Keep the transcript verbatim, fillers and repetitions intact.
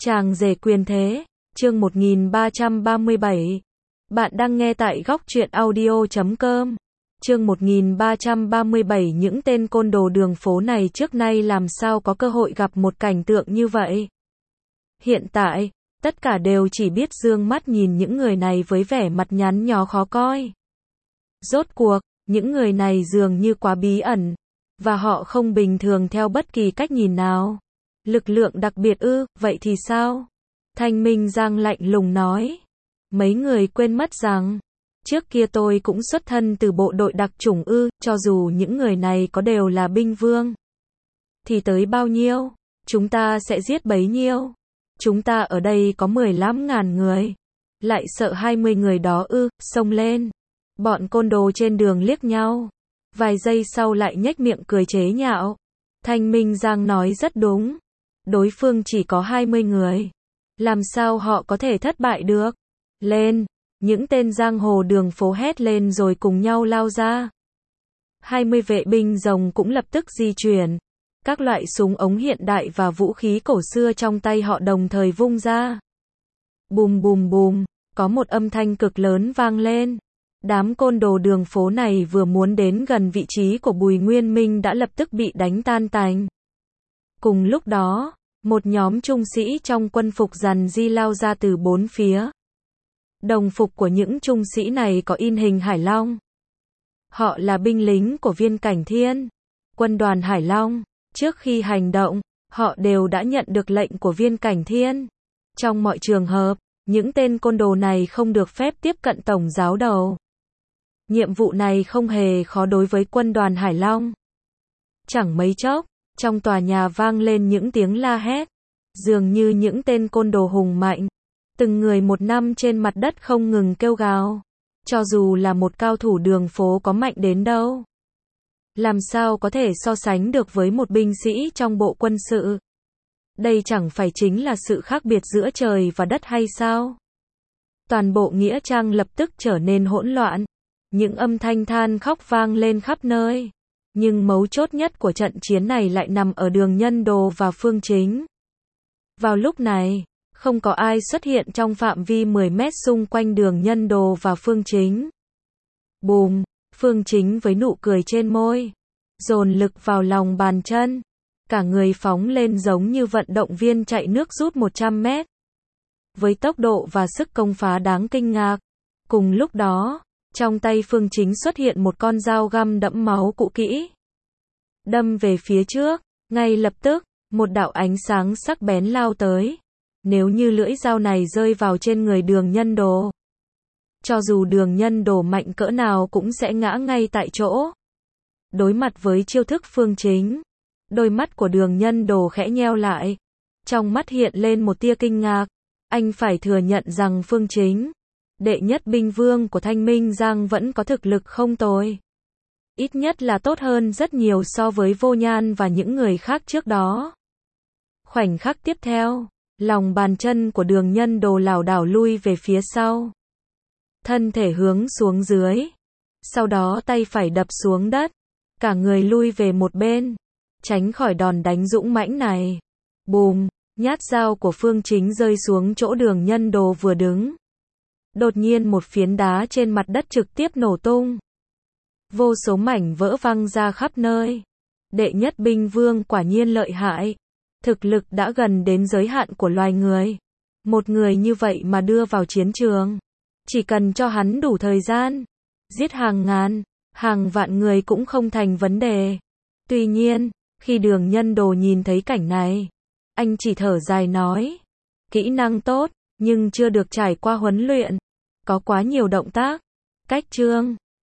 Chàng rể quyền thế, chương một nghìn ba trăm ba mươi bảy. Bạn đang nghe tại góc truyện audio chấm com. Chương một nghìn ba trăm ba mươi bảy. Những tên côn đồ đường phố này trước nay làm sao có cơ hội gặp một cảnh tượng như vậy. Hiện tại, tất cả đều chỉ biết dương mắt nhìn những người này với vẻ mặt nhăn nhó khó coi. Rốt cuộc, những người này dường như quá bí ẩn, và họ không bình thường theo bất kỳ cách nhìn nào. Lực lượng đặc biệt ư, vậy thì sao? Thanh Minh Giang lạnh lùng nói. Mấy người quên mất rằng, trước kia tôi cũng xuất thân từ bộ đội đặc chủng ư, cho dù những người này có đều là binh vương. Thì tới bao nhiêu, chúng ta sẽ giết bấy nhiêu. Chúng ta ở đây có mười lăm ngàn người. Lại sợ hai mươi người đó ư, xông lên. Bọn côn đồ trên đường liếc nhau. Vài giây sau lại nhếch miệng cười chế nhạo. Thanh Minh Giang nói rất đúng. Đối phương chỉ có hai mươi người. Làm sao họ có thể thất bại được? Lên! Những tên giang hồ đường phố hét lên rồi cùng nhau lao ra. hai mươi vệ binh rồng cũng lập tức di chuyển. Các loại súng ống hiện đại và vũ khí cổ xưa trong tay họ đồng thời vung ra. Bùm bùm bùm, có một âm thanh cực lớn vang lên. Đám côn đồ đường phố này vừa muốn đến gần vị trí của Bùi Nguyên Minh đã lập tức bị đánh tan tành. Cùng lúc đó, một nhóm trung sĩ trong quân phục rằn di lao ra từ bốn phía. Đồng phục của những trung sĩ này có in hình Hải Long. Họ là binh lính của Viên Cảnh Thiên, quân đoàn Hải Long. Trước khi hành động, họ đều đã nhận được lệnh của Viên Cảnh Thiên. Trong mọi trường hợp, những tên côn đồ này không được phép tiếp cận tổng giáo đầu. Nhiệm vụ này không hề khó đối với quân đoàn Hải Long. Chẳng mấy chốc, trong tòa nhà vang lên những tiếng la hét. Dường như những tên côn đồ hùng mạnh. Từng người một năm trên mặt đất không ngừng kêu gào. Cho dù là một cao thủ đường phố có mạnh đến đâu. Làm sao có thể so sánh được với một binh sĩ trong bộ quân sự. Đây chẳng phải chính là sự khác biệt giữa trời và đất hay sao? Toàn bộ nghĩa trang lập tức trở nên hỗn loạn. Những âm thanh than khóc vang lên khắp nơi. Nhưng mấu chốt nhất của trận chiến này lại nằm ở Đường Nhân Đồ và Phương Chính. Vào lúc này, không có ai xuất hiện trong phạm vi mười mét xung quanh Đường Nhân Đồ và Phương Chính. Bùm, Phương Chính với nụ cười trên môi, dồn lực vào lòng bàn chân. Cả người phóng lên giống như vận động viên chạy nước rút một trăm mét. Với tốc độ và sức công phá đáng kinh ngạc. Cùng lúc đó, trong tay Phương Chính xuất hiện một con dao găm đẫm máu cũ kỹ. Đâm về phía trước, ngay lập tức, một đạo ánh sáng sắc bén lao tới. Nếu như lưỡi dao này rơi vào trên người Đường Nhân Đồ, cho dù Đường Nhân Đồ mạnh cỡ nào cũng sẽ ngã ngay tại chỗ. Đối mặt với chiêu thức Phương Chính, đôi mắt của Đường Nhân Đồ khẽ nheo lại. Trong mắt hiện lên một tia kinh ngạc. Anh phải thừa nhận rằng Phương Chính, đệ nhất binh vương của Thanh Minh Giang vẫn có thực lực không tồi. Ít nhất là tốt hơn rất nhiều so với Vô Nhan và những người khác trước đó. Khoảnh khắc tiếp theo, lòng bàn chân của Đường Nhân Đồ lảo đảo lui về phía sau. Thân thể hướng xuống dưới. Sau đó tay phải đập xuống đất. Cả người lui về một bên. Tránh khỏi đòn đánh dũng mãnh này. Bùm, nhát dao của Phương Chính rơi xuống chỗ Đường Nhân Đồ vừa đứng. Đột nhiên một phiến đá trên mặt đất trực tiếp nổ tung. Vô số mảnh vỡ văng ra khắp nơi. Đệ nhất binh vương quả nhiên lợi hại. Thực lực đã gần đến giới hạn của loài người. Một người như vậy mà đưa vào chiến trường. Chỉ cần cho hắn đủ thời gian. Giết hàng ngàn, hàng vạn người cũng không thành vấn đề. Tuy nhiên, khi Đường Nhân Đồ nhìn thấy cảnh này, anh chỉ thở dài nói. Kỹ năng tốt, nhưng chưa được trải qua huấn luyện. Có quá nhiều động tác, cách chương,